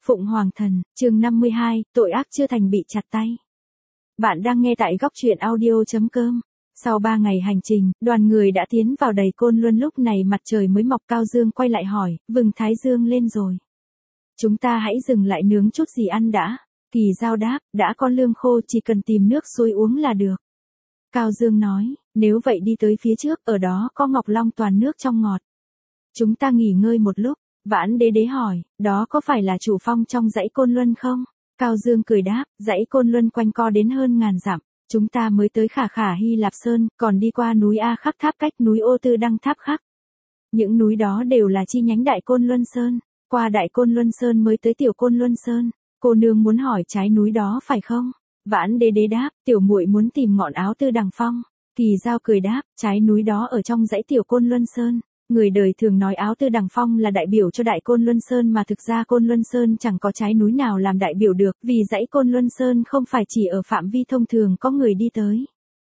Phụng Hoàng Thần, chương 52, tội ác chưa thành bị chặt tay. Bạn đang nghe tại góc truyện audio.com. Sau 3 ngày hành trình, đoàn người đã tiến vào đầy Côn Luân, lúc này mặt trời mới mọc. Cao Dương quay lại hỏi, vừng thái dương lên rồi. Chúng ta hãy dừng lại nướng chút gì ăn đã. Kỳ Giao đáp, đã có lương khô, chỉ cần tìm nước suối uống là được. Cao Dương nói, nếu vậy đi tới phía trước, ở đó có Ngọc Long toàn nước trong ngọt. Chúng ta nghỉ ngơi một lúc. Vãn Đế Đế hỏi, đó có phải là chủ phong trong dãy Côn Luân không? Cao Dương cười đáp, dãy Côn Luân quanh co đến hơn ngàn dặm. Chúng ta mới tới Khả Khả Hy Lạp Sơn, còn đi qua núi A Khắc Tháp cách núi Ô Tư Đăng Tháp Khắc. Những núi đó đều là chi nhánh Đại Côn Luân Sơn. Qua Đại Côn Luân Sơn mới tới Tiểu Côn Luân Sơn. Cô nương muốn hỏi trái núi đó phải không? Vãn Đế Đế đáp, tiểu muội muốn tìm ngọn Áo Tư Đằng Phong. Kỳ Giao cười đáp, trái núi đó ở trong dãy Tiểu Côn Luân Sơn. Người đời thường nói Áo Tư Đằng Phong là đại biểu cho Đại Côn Luân Sơn, mà thực ra Côn Luân Sơn chẳng có trái núi nào làm đại biểu được, vì dãy Côn Luân Sơn không phải chỉ ở phạm vi thông thường có người đi tới.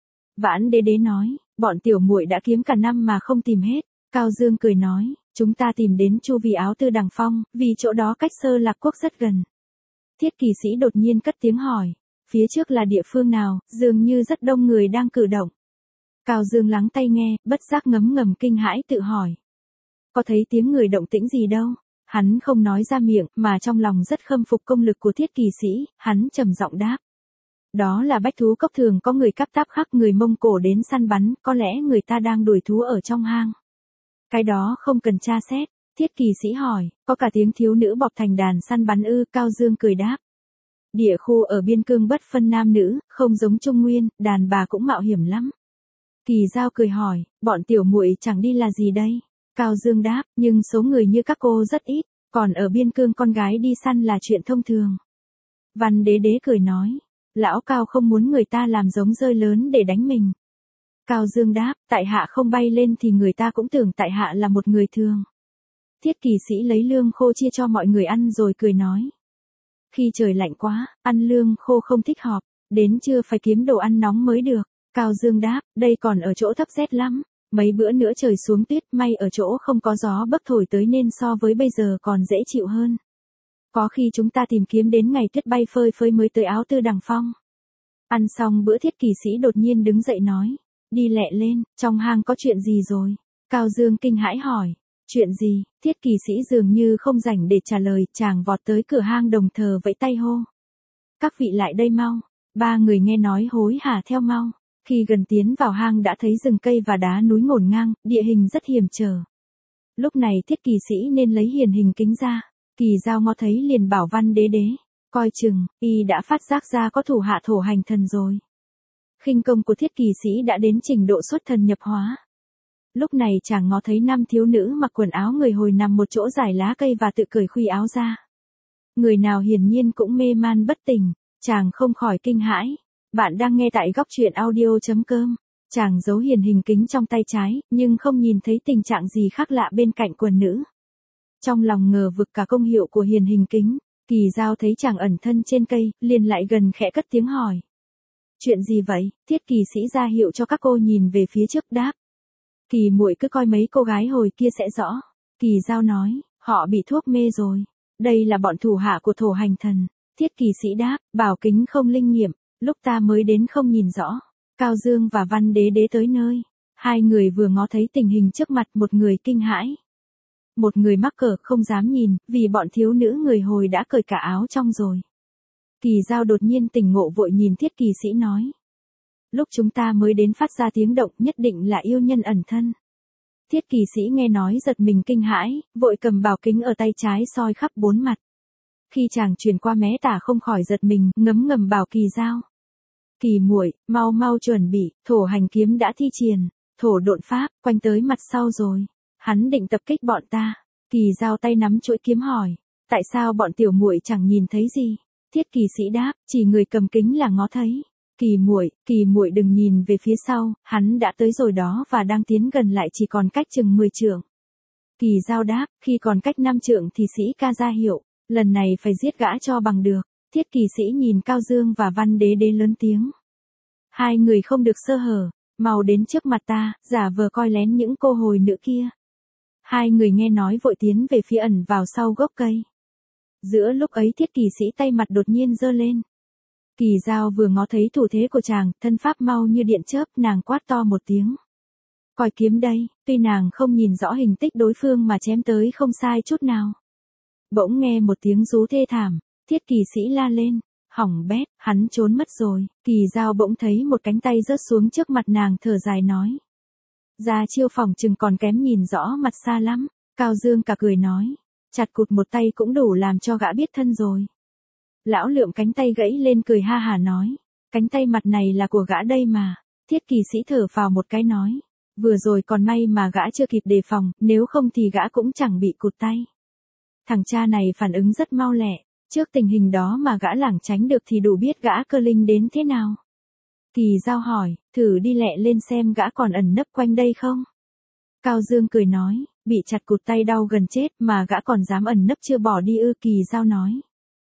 Vãn Đế Đế nói, bọn tiểu muội đã kiếm cả năm mà không tìm hết. Cao Dương cười nói, chúng ta tìm đến chu vi Áo Tư Đằng Phong, vì chỗ đó cách Sơ Lạc Quốc rất gần. Thiết Kỳ Sĩ đột nhiên cất tiếng hỏi, phía trước là địa phương nào, dường như rất đông người đang cử động. Cao Dương lắng tai nghe, bất giác ngấm ngầm kinh hãi tự hỏi. Có thấy tiếng người động tĩnh gì đâu? Hắn không nói ra miệng, mà trong lòng rất khâm phục công lực của Thiết Kỳ Sĩ, hắn trầm giọng đáp. Đó là bách thú cốc, thường có người cắp táp khắc người Mông Cổ đến săn bắn, có lẽ người ta đang đuổi thú ở trong hang. Cái đó không cần tra xét. Thiết Kỳ Sĩ hỏi, có cả tiếng thiếu nữ bọc thành đàn săn bắn ư? Cao Dương cười đáp. Địa khu ở biên cương bất phân nam nữ, không giống Trung Nguyên, đàn bà cũng mạo hiểm lắm. Kỳ Giao cười hỏi, bọn tiểu muội chẳng đi là gì đây? Cao Dương đáp, nhưng số người như các cô rất ít, còn ở biên cương con gái đi săn là chuyện thông thường. Văn Đế Đế cười nói, lão Cao không muốn người ta làm giống rơi lớn để đánh mình. Cao Dương đáp, tại hạ không bay lên thì người ta cũng tưởng tại hạ là một người thường. Thiết Kỳ Sĩ lấy lương khô chia cho mọi người ăn rồi cười nói. Khi trời lạnh quá, ăn lương khô không thích hợp, đến trưa phải kiếm đồ ăn nóng mới được. Cao Dương đáp, đây còn ở chỗ thấp rét lắm, mấy bữa nữa trời xuống tuyết, may ở chỗ không có gió bấc thổi tới nên so với bây giờ còn dễ chịu hơn. Có khi chúng ta tìm kiếm đến ngày tuyết bay phơi phới mới tới Áo Tư Đằng Phong. Ăn xong bữa Thiết Kỳ Sĩ đột nhiên đứng dậy nói, đi lẹ lên, trong hang có chuyện gì rồi? Cao Dương kinh hãi hỏi, chuyện gì? Thiết Kỳ Sĩ dường như không rảnh để trả lời, chàng vọt tới cửa hang đồng thờ vẫy tay hô. Các vị lại đây mau. Ba người nghe nói hối hả theo mau. Khi gần tiến vào hang đã thấy rừng cây và đá núi ngổn ngang, địa hình rất hiểm trở. Lúc này Thiết Kỳ Sĩ nên lấy hiển hình kính ra. Kỳ Giao ngó thấy liền bảo Văn Đế Đế, coi chừng, y đã phát giác ra có thủ hạ Thổ Hành Thần rồi. Khinh công của Thiết Kỳ Sĩ đã đến trình độ xuất thần nhập hóa. Lúc này chàng ngó thấy 5 thiếu nữ mặc quần áo người Hồi nằm một chỗ giải lá cây và tự cởi khuy áo ra. Người nào hiển nhiên cũng mê man bất tỉnh, chàng không khỏi kinh hãi. Bạn đang nghe tại góc truyện audio.com. Chàng giấu hiển hình kính trong tay trái, nhưng không nhìn thấy tình trạng gì khác lạ bên cạnh quần nữ. Trong lòng ngờ vực cả công hiệu của hiển hình kính, Kỳ Giao thấy chàng ẩn thân trên cây, liền lại gần khẽ cất tiếng hỏi. Chuyện gì vậy? Thiết Kỳ Sĩ ra hiệu cho các cô nhìn về phía trước đáp. Kỳ muội cứ coi mấy cô gái hồi kia sẽ rõ. Kỳ Giao nói, họ bị thuốc mê rồi. Đây là bọn thủ hạ của Thổ Hành Thần. Thiết Kỳ Sĩ đáp, bảo kính không linh nghiệm, lúc ta mới đến không nhìn rõ. Cao Dương và Văn Đế Đế tới nơi. Hai người vừa ngó thấy tình hình trước mặt, một người kinh hãi. Một người mắc cỡ không dám nhìn, vì bọn thiếu nữ người Hồi đã cởi cả áo trong rồi. Kỳ Giao đột nhiên tỉnh ngộ vội nhìn Thiết Kỳ Sĩ nói. Lúc chúng ta mới đến phát ra tiếng động, nhất định là yêu nhân ẩn thân. Thiết Kỳ Sĩ nghe nói giật mình kinh hãi, vội cầm bảo kính ở tay trái soi khắp 4 mặt. Khi chàng truyền qua mé tả không khỏi giật mình, ngấm ngầm bảo Kỳ Giao. Kỳ muội, mau mau chuẩn bị, Thổ Hành Kiếm đã thi triển, Thổ Độn Pháp, quanh tới mặt sau rồi. Hắn định tập kích bọn ta. Kỳ Giao tay nắm chuỗi kiếm hỏi, tại sao bọn tiểu muội chẳng nhìn thấy gì? Thiết Kỳ Sĩ đáp, chỉ người cầm kính là ngó thấy. Kỳ muội đừng nhìn về phía sau, hắn đã tới rồi đó và đang tiến gần lại, chỉ còn cách chừng 10 trượng. Kỳ Giao đáp, khi còn cách 5 trượng thì Sĩ ca ra hiệu, lần này phải giết gã cho bằng được. Thiết Kỳ Sĩ nhìn Cao Dương và Văn Đế Đế lớn tiếng. Hai người không được sơ hở, mau đến trước mặt ta, giả vờ coi lén những cô hồi nữ kia. Hai người nghe nói vội tiến về phía ẩn vào sau gốc cây. Giữa lúc ấy Thiết Kỳ Sĩ tay mặt đột nhiên giơ lên. Kỳ Dao vừa ngó thấy thủ thế của chàng, thân pháp mau như điện chớp, nàng quát to một tiếng. Coi kiếm đây, tuy nàng không nhìn rõ hình tích đối phương mà chém tới không sai chút nào. Bỗng nghe một tiếng rú thê thảm, Thiết Kỳ Sĩ la lên, hỏng bét, hắn trốn mất rồi. Kỳ Dao bỗng thấy một cánh tay rớt xuống trước mặt nàng, thở dài nói. Ra chiêu phòng chừng còn kém nhìn rõ mặt xa lắm. Cao Dương cả cười nói, chặt cụt một tay cũng đủ làm cho gã biết thân rồi. Lão lượm cánh tay gãy lên cười ha hà nói, cánh tay mặt này là của gã đây mà. Thiết Kỳ Sĩ thở phào một cái nói, vừa rồi còn may mà gã chưa kịp đề phòng, nếu không thì gã cũng chẳng bị cụt tay. Thằng cha này phản ứng rất mau lẹ, trước tình hình đó mà gã lảng tránh được thì đủ biết gã cơ linh đến thế nào. Kỳ Dao hỏi, thử đi lẹ lên xem gã còn ẩn nấp quanh đây không? Cao Dương cười nói, bị chặt cụt tay đau gần chết mà gã còn dám ẩn nấp chưa bỏ đi ư? Kỳ Dao nói.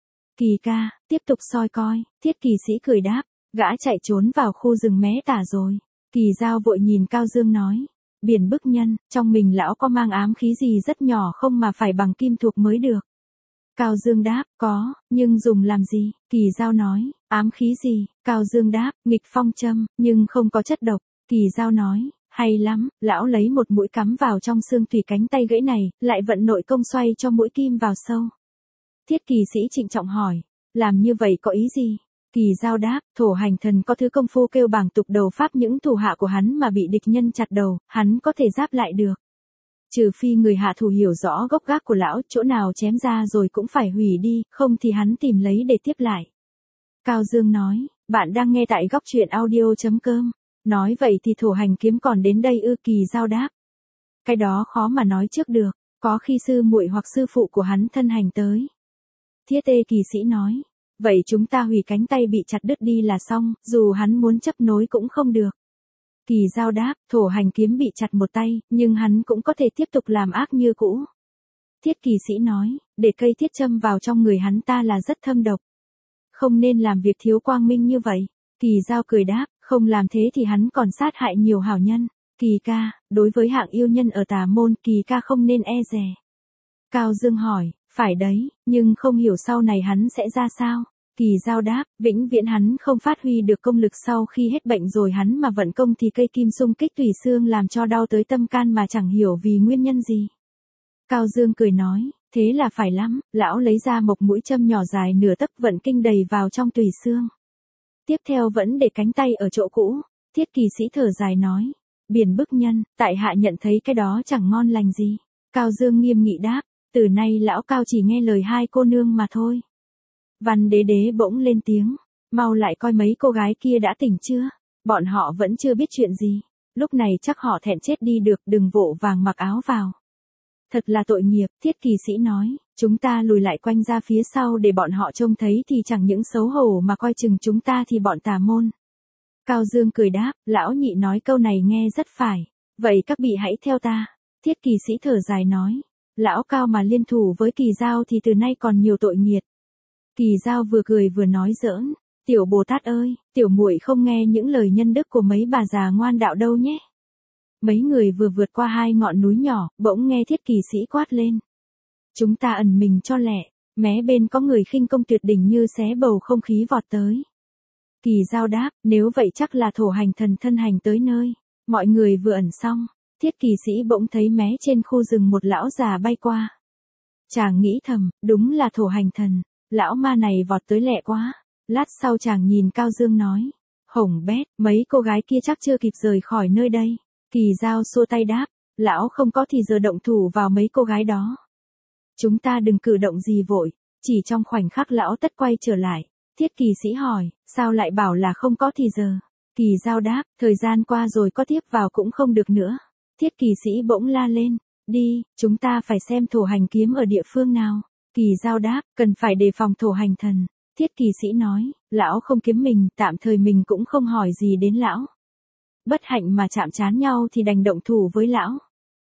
Kỳ ca, tiếp tục soi coi. Thiết Kỳ Sĩ cười đáp, gã chạy trốn vào khu rừng mé tả rồi. Kỳ Dao vội nhìn Cao Dương nói, Biển Bức Nhân, trong mình lão có mang ám khí gì rất nhỏ không mà phải bằng kim thuộc mới được? Cao Dương đáp, có, nhưng dùng làm gì? Kỳ Dao nói, ám khí gì? Cao Dương đáp, nghịch phong châm, nhưng không có chất độc. Kỳ Dao nói, hay lắm, lão lấy một mũi cắm vào trong xương tùy cánh tay gãy này, lại vận nội công xoay cho mũi kim vào sâu. Thiết Kỳ Sĩ trịnh trọng hỏi, làm như vậy có ý gì? Kỳ Dao đáp, Thổ Hành Thần có thứ công phu kêu bảng tục đầu pháp, những thủ hạ của hắn mà bị địch nhân chặt đầu, hắn có thể giáp lại được. Trừ phi người hạ thủ hiểu rõ gốc gác của lão, chỗ nào chém ra rồi cũng phải hủy đi, không thì hắn tìm lấy để tiếp lại. Cao Dương nói, bạn đang nghe tại góc truyện audio.com. Nói vậy thì Thổ Hành kiếm còn đến đây ư? Kỳ Dao đáp. Cái đó khó mà nói trước được, có khi sư muội hoặc sư phụ của hắn thân hành tới. Thiết Kỳ Sĩ nói, vậy chúng ta hủy cánh tay bị chặt đứt đi là xong, dù hắn muốn chấp nối cũng không được. Kỳ Dao đáp, Thổ Hành kiếm bị chặt một tay, nhưng hắn cũng có thể tiếp tục làm ác như cũ. Thiết Kỳ Sĩ nói, để cây thiết châm vào trong người hắn ta là rất thâm độc. Không nên làm việc thiếu quang minh như vậy. Kỳ Dao cười đáp, không làm thế thì hắn còn sát hại nhiều hảo nhân. Kỳ ca, đối với hạng yêu nhân ở tà môn, Kỳ ca không nên e dè. Cao Dương hỏi, phải đấy, nhưng không hiểu sau này hắn sẽ ra sao? Kỳ Dao đáp, vĩnh viễn hắn không phát huy được công lực, sau khi hết bệnh rồi hắn mà vận công thì cây kim xung kích tùy xương làm cho đau tới tâm can mà chẳng hiểu vì nguyên nhân gì. Cao Dương cười nói, thế là phải lắm. Lão lấy ra một mũi châm nhỏ dài nửa tấc, vận kinh đầy vào trong tùy xương. Tiếp theo vẫn để cánh tay ở chỗ cũ. Thiết Kỳ Sĩ thở dài nói, Biển Bức Nhân, tại hạ nhận thấy cái đó chẳng ngon lành gì. Cao Dương nghiêm nghị đáp, từ nay lão Cao chỉ nghe lời hai cô nương mà thôi. Văn Đế Đế bỗng lên tiếng, mau lại coi mấy cô gái kia đã tỉnh chưa? Bọn họ vẫn chưa biết chuyện gì. Lúc này chắc họ thẹn chết đi được, đừng vội vàng mặc áo vào. Thật là tội nghiệp. Thiết Kỳ Sĩ nói, chúng ta lùi lại quanh ra phía sau để bọn họ trông thấy thì chẳng những xấu hổ mà coi chừng chúng ta thì bọn tà môn. Cao Dương cười đáp, lão nhị nói câu này nghe rất phải. Vậy các vị hãy theo ta. Thiết Kỳ Sĩ thở dài nói, lão Cao mà liên thủ với Kỳ Dao thì từ nay còn nhiều tội nghiệt. Kỳ Dao vừa cười vừa nói giỡn, tiểu Bồ Tát ơi, tiểu muội không nghe những lời nhân đức của mấy bà già ngoan đạo đâu nhé. Mấy người vừa vượt qua hai ngọn núi nhỏ, bỗng nghe Thiết Kỳ Sĩ quát lên. Chúng ta ẩn mình cho lẹ, mé bên có người khinh công tuyệt đỉnh như xé bầu không khí vọt tới. Kỳ Dao đáp, nếu vậy chắc là Thổ Hành Thần thân hành tới nơi. Mọi người vừa ẩn xong, Thiết Kỳ Sĩ bỗng thấy mé trên khu rừng một lão già bay qua. Chàng nghĩ thầm, đúng là Thổ Hành Thần, lão ma này vọt tới lẹ quá. Lát sau chàng nhìn Cao Dương nói, hổng bét, mấy cô gái kia chắc chưa kịp rời khỏi nơi đây. Kỳ Dao xua tay đáp, lão không có thì giờ động thủ vào mấy cô gái đó. Chúng ta đừng cử động gì vội, chỉ trong khoảnh khắc lão tất quay trở lại. Thiết Kỳ Sĩ hỏi, sao lại bảo là không có thì giờ? Kỳ Dao đáp, thời gian qua rồi, có tiếp vào cũng không được nữa. Thiết Kỳ Sĩ bỗng la lên, đi, chúng ta phải xem Thổ Hành kiếm ở địa phương nào. Kỳ Dao đáp, cần phải đề phòng Thổ Hành Thần. Thiết Kỳ Sĩ nói, lão không kiếm mình, tạm thời mình cũng không hỏi gì đến lão. Bất hạnh mà chạm trán nhau thì đành động thủ với lão.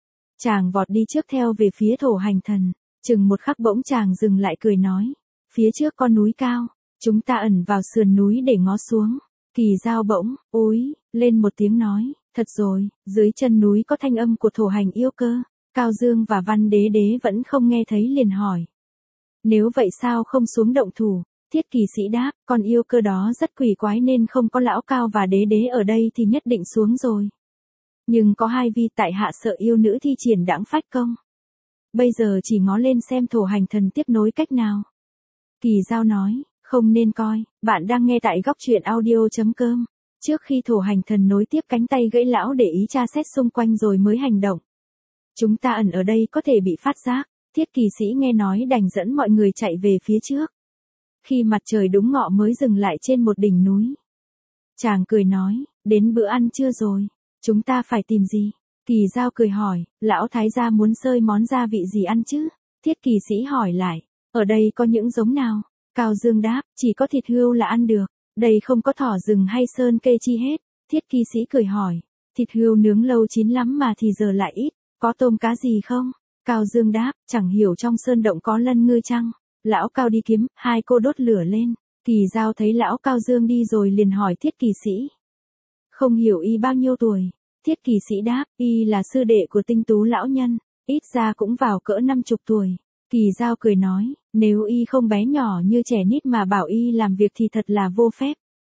Chàng vọt đi trước theo về phía Thổ Hành Thần. Chừng một khắc bỗng chàng dừng lại cười nói, phía trước con núi cao, chúng ta ẩn vào sườn núi để ngó xuống. Kỳ Dao bỗng, úi, lên một tiếng nói, thật rồi, dưới chân núi có thanh âm của Thổ Hành yêu cơ. Cao Dương và Văn Đế Đế vẫn không nghe thấy liền hỏi. Nếu vậy sao không xuống động thủ? Thiết Kỳ Sĩ đáp, con yêu cơ đó rất quỷ quái nên không có lão cao và đế đế ở đây thì nhất định xuống rồi. Nhưng có hai vi tại hạ sợ yêu nữ thi triển đãng phách công. Bây giờ chỉ ngó lên xem thổ hành thần tiếp nối cách nào. Kỳ Giao nói, không nên coi, bạn đang nghe tại góc truyện audio.com. Trước khi thổ hành thần nối tiếp cánh tay gãy lão để ý tra xét xung quanh rồi mới hành động. Chúng ta ẩn ở đây có thể bị phát giác. Thiết Kỳ Sĩ nghe nói đành dẫn mọi người chạy về phía trước. Khi mặt trời đúng ngọ mới dừng lại trên một đỉnh núi. Chàng cười nói, đến bữa ăn trưa rồi, chúng ta phải tìm gì? Kỳ Giao cười hỏi, lão thái gia muốn xơi món gia vị gì ăn chứ? Thiết Kỳ Sĩ hỏi lại, ở đây có những giống nào? Cao Dương đáp, chỉ có thịt hươu là ăn được, đây không có thỏ rừng hay sơn kê chi hết. Thiết Kỳ Sĩ cười hỏi, thịt hươu nướng lâu chín lắm mà thì giờ lại ít, có tôm cá gì không? Cao Dương đáp, chẳng hiểu trong sơn động có lân ngư chăng? Lão Cao đi kiếm, hai cô đốt lửa lên. Kỳ Giao thấy lão Cao Dương đi rồi liền hỏi Thiết Kỳ Sĩ. Không hiểu y bao nhiêu tuổi? Thiết Kỳ Sĩ đáp, y là sư đệ của Tinh Tú lão nhân, ít ra cũng vào cỡ 50 tuổi. Kỳ Giao cười nói, nếu y không bé nhỏ như trẻ nít mà bảo y làm việc thì thật là vô phép.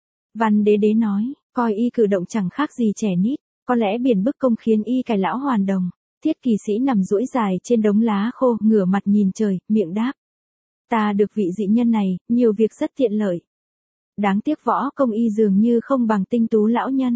Văn Đế Đế nói, coi y cử động chẳng khác gì trẻ nít, có lẽ biển bức công khiến y cải lão hoàn đồng. Thiết Kỳ Sĩ nằm duỗi dài trên đống lá khô, ngửa mặt nhìn trời, miệng đáp. Ta được vị dị nhân này, nhiều việc rất tiện lợi. Đáng tiếc võ công y dường như không bằng Tinh Tú lão nhân.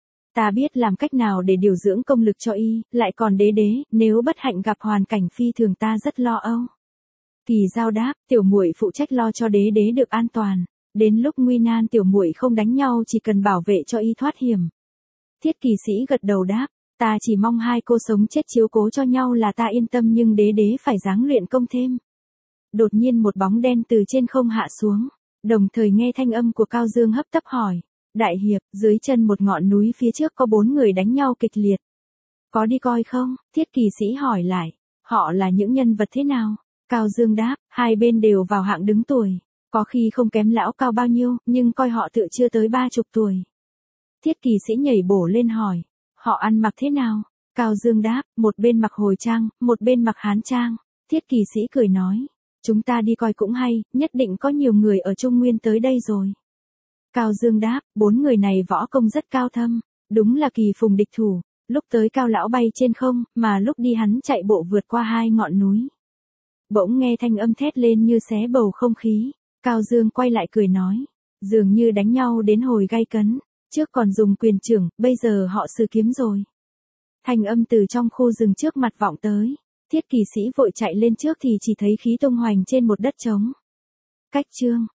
Ta biết làm cách nào để điều dưỡng công lực cho y, lại còn đế đế, nếu bất hạnh gặp hoàn cảnh phi thường ta rất lo âu. Kỳ Giao đáp, tiểu muội phụ trách lo cho đế đế được an toàn, đến lúc nguy nan tiểu muội không đánh nhau chỉ cần bảo vệ cho y thoát hiểm. Thiết Kỳ Sĩ gật đầu đáp, ta chỉ mong hai cô sống chết chiếu cố cho nhau là ta yên tâm nhưng đế đế phải ráng luyện công thêm. Đột nhiên một bóng đen từ trên không hạ xuống, đồng thời nghe thanh âm của Cao Dương hấp tấp hỏi, đại hiệp, dưới chân một ngọn núi phía trước có 4 người đánh nhau kịch liệt. Có đi coi không? Thiết Kỳ Sĩ hỏi lại, họ là những nhân vật thế nào? Cao Dương đáp, hai bên đều vào hạng đứng tuổi, có khi không kém lão Cao bao nhiêu, nhưng coi họ tựa chưa tới 30 tuổi. Thiết Kỳ Sĩ nhảy bổ lên hỏi, họ ăn mặc thế nào? Cao Dương đáp, một bên mặc hồi trang, một bên mặc hán trang. Thiết Kỳ Sĩ cười nói, chúng ta đi coi cũng hay, nhất định có nhiều người ở Trung Nguyên tới đây rồi. Cao Dương đáp, 4 người này võ công rất cao thâm, đúng là kỳ phùng địch thủ, lúc tới Cao lão bay trên không, mà lúc đi hắn chạy bộ vượt qua 2 ngọn núi. Bỗng nghe thanh âm thét lên như xé bầu không khí, Cao Dương quay lại cười nói, dường như đánh nhau đến hồi gay cấn, trước còn dùng quyền trưởng, bây giờ họ sử kiếm rồi. Thanh âm từ trong khu rừng trước mặt vọng tới, Thiết Kỳ Sĩ vội chạy lên trước thì chỉ thấy khí tung hoành trên một đất trống. Cách chương